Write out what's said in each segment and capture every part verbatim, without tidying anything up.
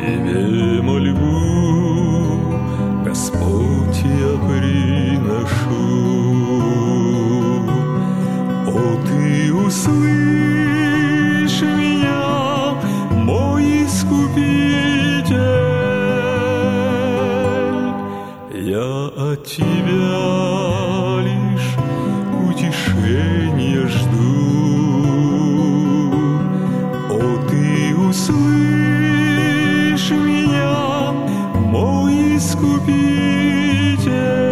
Тебе мольбу, Господь, я приношу. О, Ты услышь меня, мой Искупитель, я от Тебя лишь утешения жду. О, Ты услышь меня, мой Искупитель,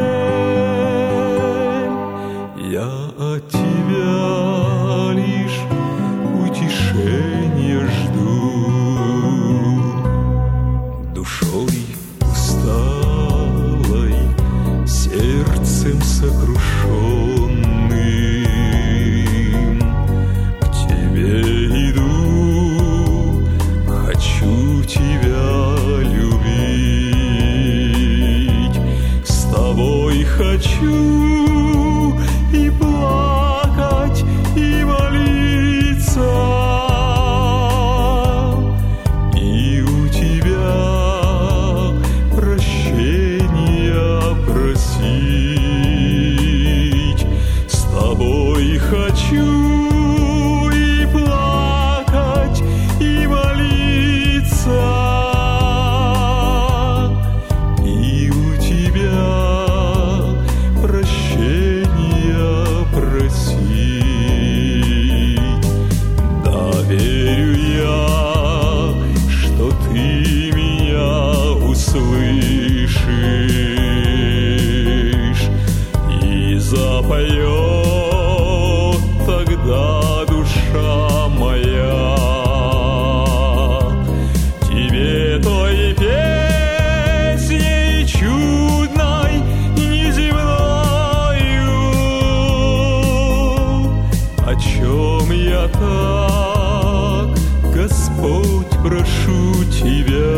я от Тебя лишь утешения жду. Душой усталой, сердцем сокрушенным к Тебе иду, хочу Тебя любить. С Тобой хочу и плакать, и молиться, и у Тебя прощения просить. С Тобой хочу и плакать, и молиться, и у Тебя прощения просить. Да верю я, что Ты меня услышишь, и запоет тогда душа моя Тебе той песней чудной, неземною, о чем я так, Господь, прошу Тебя.